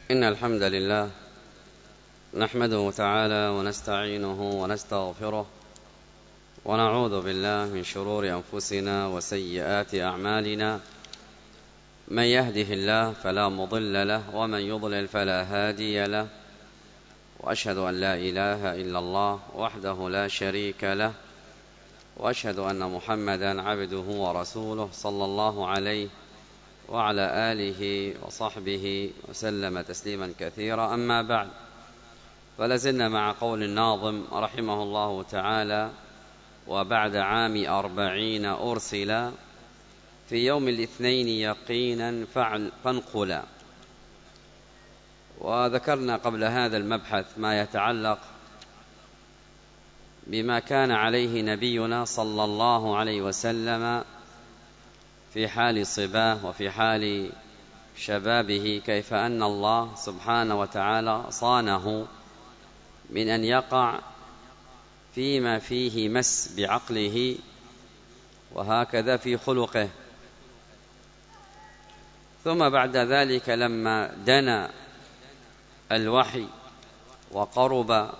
إن الحمد لله نحمده تعالى ونستعينه ونستغفره ونعوذ بالله من شرور أنفسنا وسيئات أعمالنا. من يهده الله فلا مضل له ومن يضلل فلا هادي له، وأشهد أن لا إله إلا الله وحده لا شريك له، وأشهد أن محمدا عبده ورسوله صلى الله عليه وعلى آله وصحبه وسلم تسليما كثيرا. أما بعد، فلازلنا مع قول الناظم رحمه الله تعالى: وبعد عام 40 أرسلا في يوم الاثنين يقينا فانقلا. وذكرنا قبل هذا المبحث ما يتعلق بما كان عليه نبينا صلى الله عليه وسلم في حال صباه وفي حال شبابه، كيف أن الله سبحانه وتعالى صانه من أن يقع فيما فيه مس بعقله، وهكذا في خلقه. ثم بعد ذلك لما دنا الوحي وقرب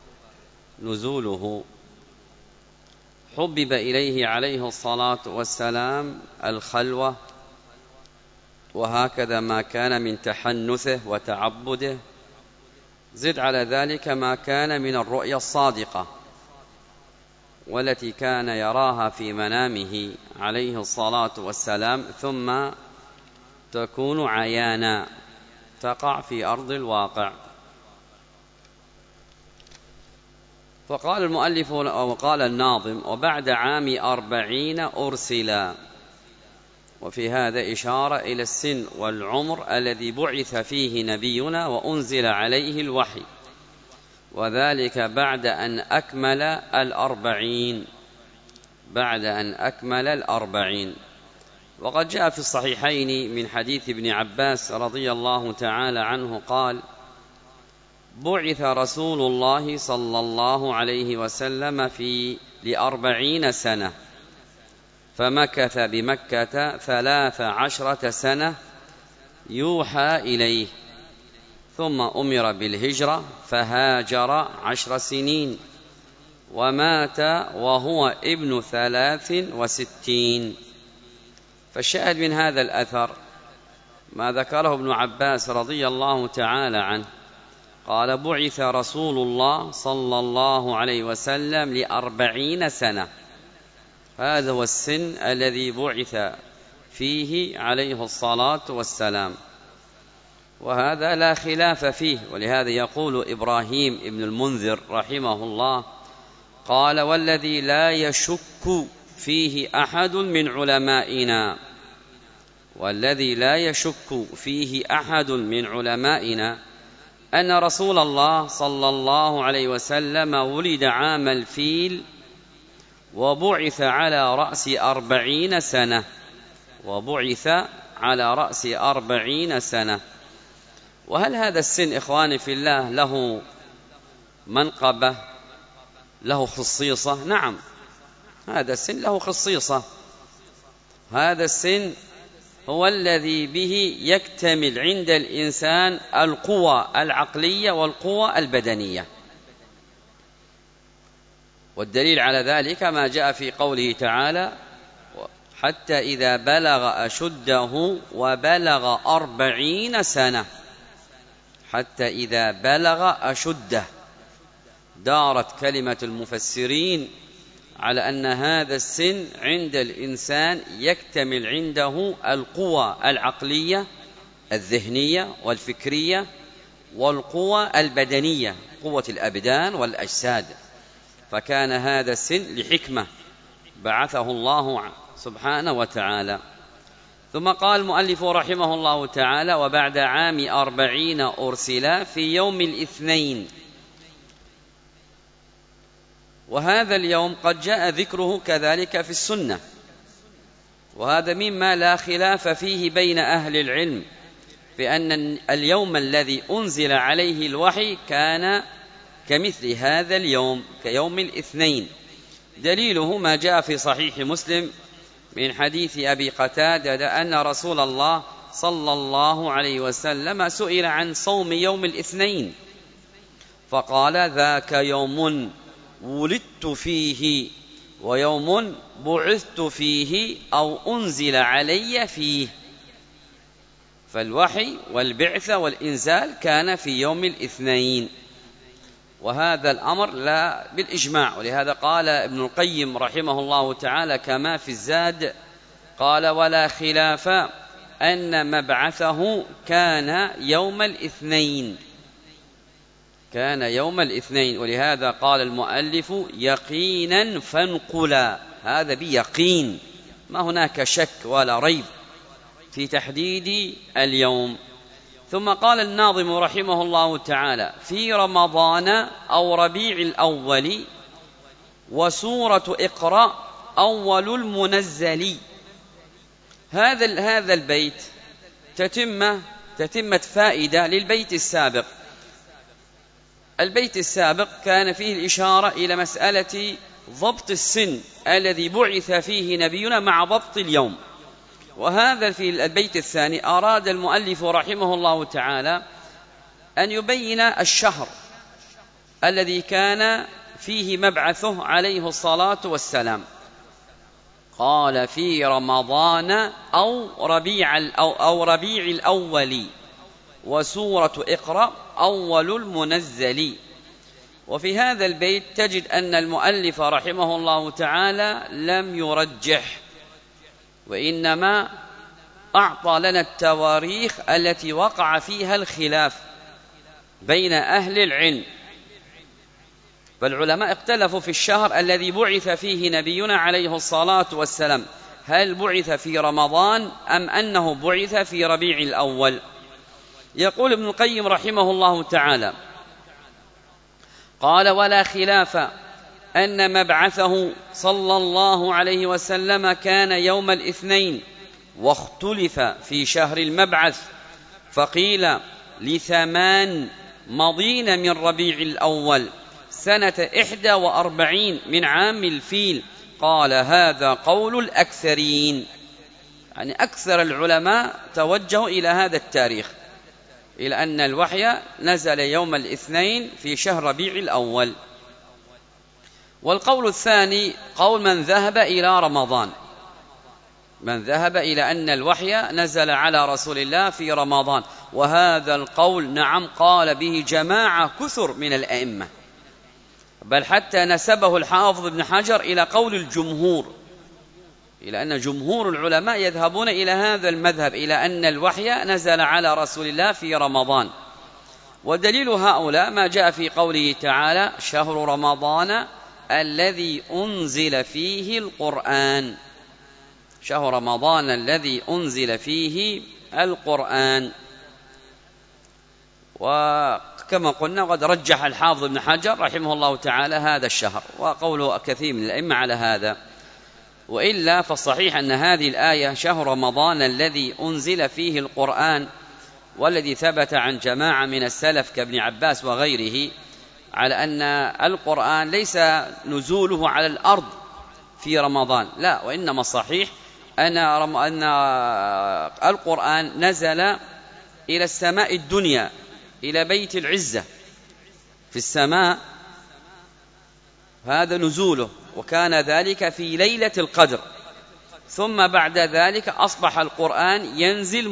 نزوله حبب إليه عليه الصلاة والسلام الخلوة، وهكذا ما كان من تحنثه وتعبده. زد على ذلك ما كان من الرؤيا الصادقة والتي كان يراها في منامه عليه الصلاة والسلام، ثم تكون عيانا تقع في أرض الواقع. فقال المؤلف أو قال الناظم: وبعد عام 40 أرسلا. وفي هذا إشارة إلى السن والعمر الذي بعث فيه نبينا وأنزل عليه الوحي، وذلك بعد أن أكمل 40. بعد أن أكمل 40. وقد جاء في الصحيحين من حديث ابن عباس رضي الله تعالى عنه قال: بعث رسول الله صلى الله عليه وسلم ل40 سنة، فمكث بمكة 13 سنة يوحى إليه، ثم أمر بالهجرة فهاجر 10 سنين، ومات وهو ابن 63. فالشاهد من هذا الأثر ما ذكره ابن عباس رضي الله تعالى عنه، قال: بعث رسول الله صلى الله عليه وسلم ل40 سنة. هذا هو السن الذي بعث فيه عليه الصلاة والسلام، وهذا لا خلاف فيه. ولهذا يقول إبراهيم ابن المنذر رحمه الله قال: والذي لا يشك فيه أحد من علمائنا، والذي لا يشك فيه أحد من علمائنا أن رسول الله صلى الله عليه وسلم ولد عام الفيل، وبعث على رأس 40 سنة، وبعث على رأس 40 سنة. وهل هذا السن إخواني في الله له منقبة، له خصيصة؟ نعم، هذا السن له خصيصة. هذا السن هو الذي به يكتمل عند الإنسان القوى العقلية والقوى البدنية. والدليل على ذلك ما جاء في قوله تعالى: حتى إذا بلغ أشده وبلغ 40 سنة. حتى إذا بلغ أشده. دارت كلمة المفسرين على أن هذا السن عند الإنسان يكتمل عنده القوى العقلية الذهنية والفكرية والقوى البدنية، قوة الأبدان والأجساد. فكان هذا السن لحكمة بعثه الله سبحانه وتعالى. ثم قال المؤلف رحمه الله تعالى: وبعد عام 40 أرسلا في يوم الاثنين. وهذا اليوم قد جاء ذكره كذلك في السنة، وهذا مما لا خلاف فيه بين أهل العلم، بأن اليوم الذي أنزل عليه الوحي كان كمثل هذا اليوم، كيوم الاثنين. دليله ما جاء في صحيح مسلم من حديث أبي قتادة أن رسول الله صلى الله عليه وسلم سئل عن صوم يوم الاثنين فقال: ذاك يوم ولدت فيه ويوم بعثت فيه أو أنزل علي فيه. فالوحي والبعث والإنزال كان في يوم الاثنين، وهذا الأمر لا بالإجماع. ولهذا قال ابن القيم رحمه الله تعالى كما في الزاد، قال: ولا خلاف أن مبعثه كان يوم الاثنين، كان يوم الاثنين. ولهذا قال المؤلف: يقينا فانقلا، هذا بيقين، ما هناك شك ولا ريب في تحديد اليوم. ثم قال الناظم رحمه الله تعالى: في رمضان أو ربيع الأول وسورة اقرأ أول المنزل. هذا البيت تتمة فائدة للبيت السابق. البيت السابق كان فيه الإشارة إلى مسألة ضبط السن الذي بعث فيه نبينا مع ضبط اليوم. وهذا في البيت الثاني أراد المؤلف رحمه الله تعالى أن يبين الشهر الذي كان فيه مبعثه عليه الصلاة والسلام. قال: في رمضان أو ربيع الأول وسورة اقرأ أول المنزل. وفي هذا البيت تجد أن المؤلف رحمه الله تعالى لم يرجح، وإنما أعطى لنا التواريخ التي وقع فيها الخلاف بين أهل العلم. فالعلماء اختلفوا في الشهر الذي بعث فيه نبينا عليه الصلاة والسلام، هل بعث في رمضان أم أنه بعث في ربيع الأول؟ يقول ابن القيم رحمه الله تعالى: قال: ولا خلاف أن مبعثه صلى الله عليه وسلم كان يوم الاثنين، واختلف في شهر المبعث، فقيل: ل8 مضين من ربيع الأول سنة 41 من عام الفيل. قال: هذا قول الأكثرين، يعني أكثر العلماء توجهوا إلى هذا التاريخ، إلى أن الوحي نزل يوم الاثنين في شهر ربيع الأول. والقول الثاني قول من ذهب إلى رمضان، من ذهب إلى أن الوحي نزل على رسول الله في رمضان. وهذا القول نعم قال به جماعة كثر من الأئمة، بل حتى نسبه الحافظ ابن حجر إلى قول الجمهور، إلى أن جمهور العلماء يذهبون إلى هذا المذهب، إلى أن الوحي نزل على رسول الله في رمضان. ودليل هؤلاء ما جاء في قوله تعالى: شهر رمضان الذي أنزل فيه القرآن، شهر رمضان الذي أنزل فيه القرآن. وكما قلنا قد رجح الحافظ ابن حجر رحمه الله تعالى هذا الشهر، وقوله كثير من الأئمة على هذا. وإلا فالصحيح أن هذه الآية شهر رمضان الذي أنزل فيه القرآن، والذي ثبت عن جماعة من السلف كابن عباس وغيره على أن القرآن ليس نزوله على الأرض في رمضان، لا، وإنما الصحيح أن القرآن نزل إلى السماء الدنيا، إلى بيت العزة في السماء، هذا نزوله، وكان ذلك في ليلة القدر. ثم بعد ذلك أصبح القرآن ينزل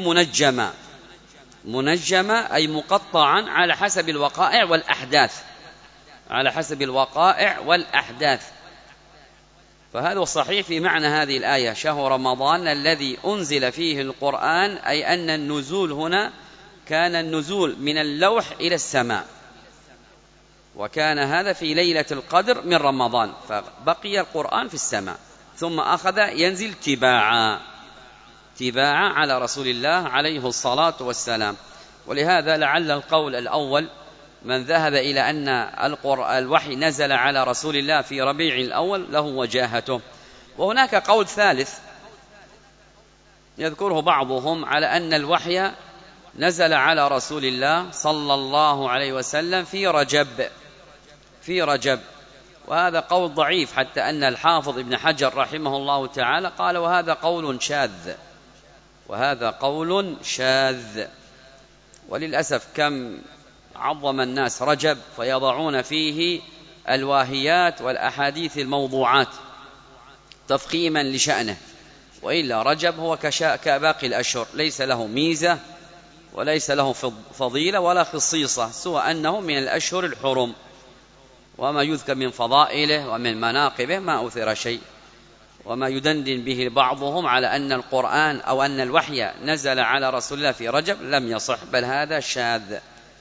منجما أي مقطعا على حسب الوقائع والأحداث، على حسب الوقائع والأحداث. فهذا الصحيح في معنى هذه الآية: شهر رمضان الذي أنزل فيه القرآن، أي أن النزول هنا كان النزول من اللوح إلى السماء، وكان هذا في ليلة القدر من رمضان، فبقي القرآن في السماء، ثم أخذ ينزل تباعا على رسول الله عليه الصلاة والسلام. ولهذا لعل القول الأول من ذهب إلى أن الوحي نزل على رسول الله في ربيع الأول له وجاهته. وهناك قول ثالث يذكره بعضهم على أن الوحي نزل على رسول الله صلى الله عليه وسلم في رجب، وهذا قول ضعيف، حتى أن الحافظ ابن حجر رحمه الله تعالى قال: وهذا قول شاذ، وهذا قول شاذ. وللأسف كم عظم الناس رجب فيضعون فيه الواهيات والأحاديث الموضوعات تفخيما لشأنه، وإلا رجب هو كباقي الأشهر، ليس له ميزة وليس له فضيلة ولا خصيصة، سوى أنه من الأشهر الحرم، وما يذكر من فضائله ومن مناقبه ما أثر شيء. وما يدندن به بعضهم على أن القرآن أو أن الوحي نزل على رسول الله في رجب لم يصح، بل هذا شاذ.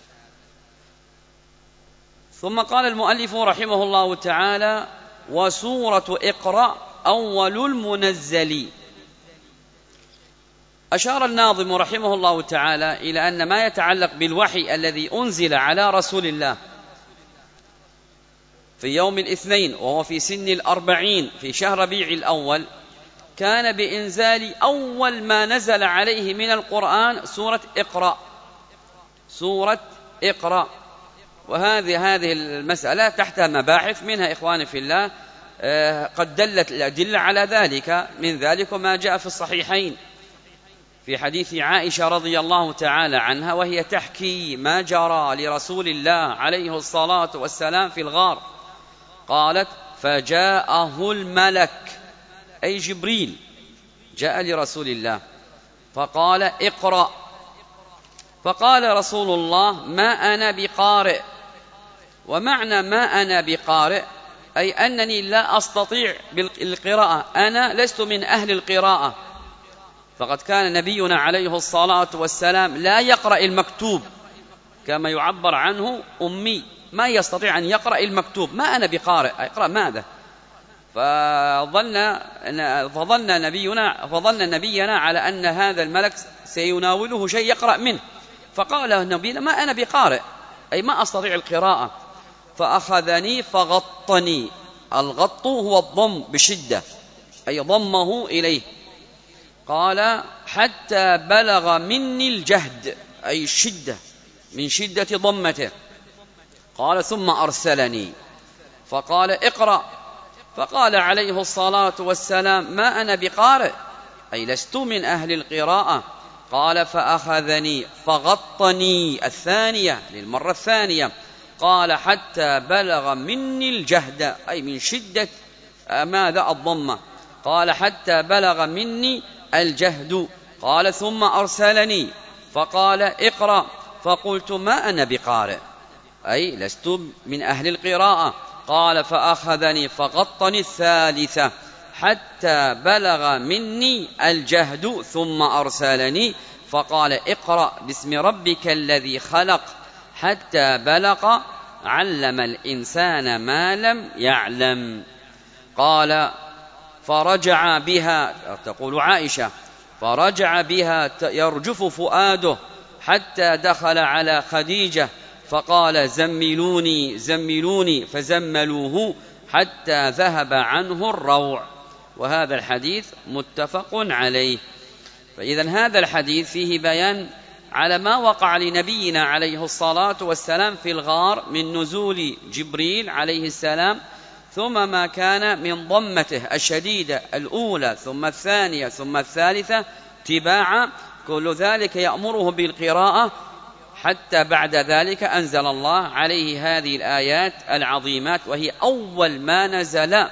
ثم قال المؤلف رحمه الله تعالى: وسورة اقرأ أول المنزل. أشار الناظم رحمه الله تعالى إلى أن ما يتعلق بالوحي الذي أنزل على رسول الله في يوم الاثنين وهو في سن 40 في شهر ربيع الأول، كان بإنزال أول ما نزل عليه من القرآن سورة اقرأ، سورة اقرأ. وهذه المسألة تحتها مباحث، منها إخواني في الله قد دلت الأدلة على ذلك، من ذلك ما جاء في الصحيحين في حديث عائشة رضي الله تعالى عنها وهي تحكي ما جرى لرسول الله عليه الصلاة والسلام في الغار، قالت: فجاءه الملك أي جبريل جاء لرسول الله فقال: اقرأ. فقال رسول الله: ما أنا بقارئ. ومعنى ما أنا بقارئ أي أنني لا أستطيع بالقراءة، أنا لست من أهل القراءة. فقد كان نبينا عليه الصلاة والسلام لا يقرأ المكتوب، كما يعبر عنه أمي، ما يستطيع أن يقرأ المكتوب. ما أنا بقارئ، أقرأ ماذا؟ فظن نبينا على أن هذا الملك سيناوله شيء يقرأ منه، فقال نبينا: ما أنا بقارئ، أي ما أستطيع القراءة. فأخذني فغطني. الغط هو الضم بشدة، أي ضمه إليه. قال: حتى بلغ مني الجهد، أي الشدة، من شدة ضمته. قال: ثم أرسلني فقال: اقرأ. فقال عليه الصلاة والسلام: ما أنا بقارئ، أي لست من أهل القراءة. قال: فأخذني فغطني الثانية، للمرة الثانية. قال: حتى بلغ مني الجهد، أي من شدة ماذا؟ الضمة. قال: حتى بلغ مني الجهد. قال: ثم أرسلني فقال: اقرأ. فقلت: ما أنا بقارئ، أي لست من أهل القراءة. قال: فأخذني فغطني الثالثة حتى بلغ مني الجهد. ثم أرسلني فقال: اقرأ باسم ربك الذي خلق حتى بلغ علم الإنسان ما لم يعلم. قال: فرجع بها، تقول عائشة، فرجع بها يرجف فؤاده حتى دخل على خديجة فقال: زملوني زملوني، فزملوه حتى ذهب عنه الروع. وهذا الحديث متفق عليه. فإذا هذا الحديث فيه بيان على ما وقع لنبينا عليه الصلاة والسلام في الغار من نزول جبريل عليه السلام، ثم ما كان من ضمته الشديدة الأولى ثم الثانية ثم الثالثة تباعا، كل ذلك يأمره بالقراءة، حتى بعد ذلك أنزل الله عليه هذه الآيات العظيمات، وهي أول ما نزل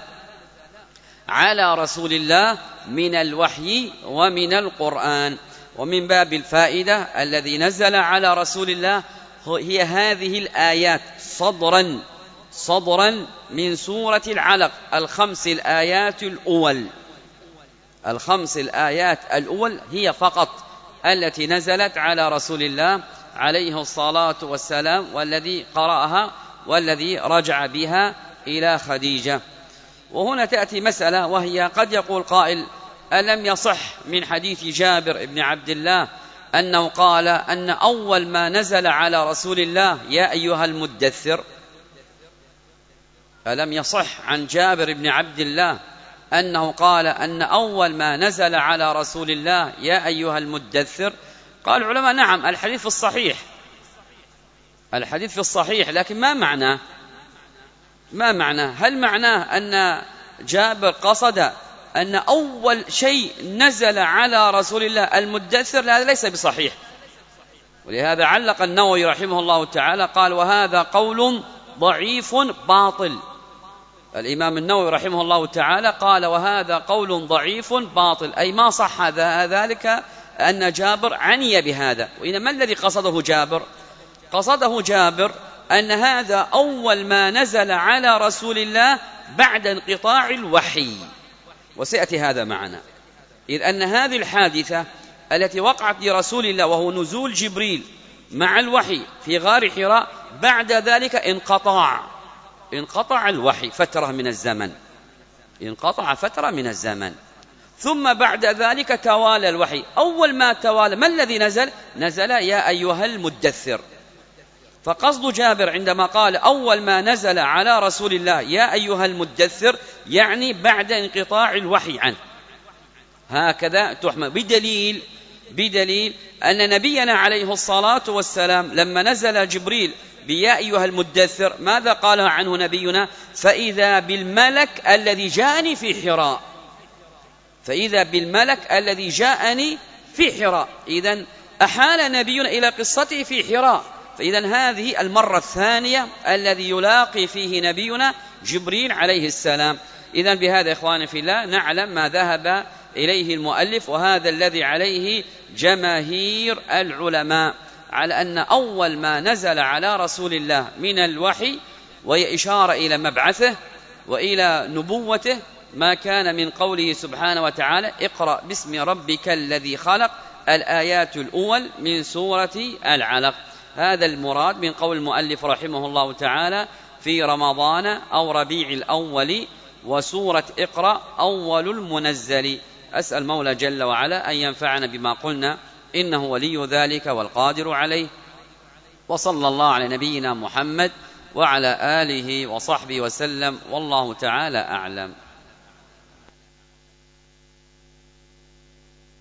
على رسول الله من الوحي ومن القرآن. ومن باب الفائدة الذي نزل على رسول الله هي هذه الآيات صدرا من سورة العلق، الخمس الآيات الأول هي فقط التي نزلت على رسول الله عليه الصلاة والسلام، والذي قرأها والذي رجع بها إلى خديجة. وهنا تأتي مسألة، وهي قد يقول قائل: ألم يصح من حديث جابر بن عبد الله أنه قال أن أول ما نزل على رسول الله يا أيها المدثر؟ ألم يصح عن جابر بن عبد الله أنه قال أن أول ما نزل على رسول الله يا أيها المدثر؟ قال العلماء: نعم، الحديث في الصحيح، لكن ما معناه؟ هل معناه أن جابر قصد أن أول شيء نزل على رسول الله المدثر هذا ليس بصحيح. ولهذا علق النووي رحمه الله تعالى قال وهذا قول ضعيف باطل. الإمام النووي رحمه الله تعالى قال وهذا قول ضعيف باطل، أي ما صح ذلك أن جابر عني بهذا. وإن ما الذي قصده جابر؟ قصده جابر أن هذا أول ما نزل على رسول الله بعد انقطاع الوحي، وسيأتي هذا معنا. إذ أن هذه الحادثة التي وقعت لرسول الله وهو نزول جبريل مع الوحي في غار حراء، بعد ذلك انقطع الوحي فترة من الزمن، انقطع فترة من الزمن، ثم بعد ذلك توالى الوحي. أول ما توالى ما الذي نزل يا أيها المدثر. فقصد جابر عندما قال أول ما نزل على رسول الله يا أيها المدثر يعني بعد انقطاع الوحي عنه، هكذا تحمل. بدليل أن نبينا عليه الصلاة والسلام لما نزل جبريل بيا أيها المدثر ماذا قال عنه نبينا؟ فإذا بالملك الذي جاءني في حراء، فإذا بالملك الذي جاءني في حراء. إذن أحال نبينا إلى قصته في حراء. فإذن هذه المرة الثانية الذي يلاقي فيه نبينا جبريل عليه السلام. إذن بهذا إخواني في الله نعلم ما ذهب إليه المؤلف، وهذا الذي عليه جماهير العلماء، على أن أول ما نزل على رسول الله من الوحي وهي إشارة إلى مبعثه وإلى نبوته ما كان من قوله سبحانه وتعالى اقرأ باسم ربك الذي خلق، الآيات الأول من سورة العلق. هذا المراد من قول المؤلف رحمه الله تعالى في رمضان أو ربيع الأول، وسورة اقرأ أول المنزل. أسأل مولى جل وعلا أن ينفعنا بما قلنا، إنه ولي ذلك والقادر عليه. وصلى الله على نبينا محمد وعلى آله وصحبه وسلم، والله تعالى أعلم.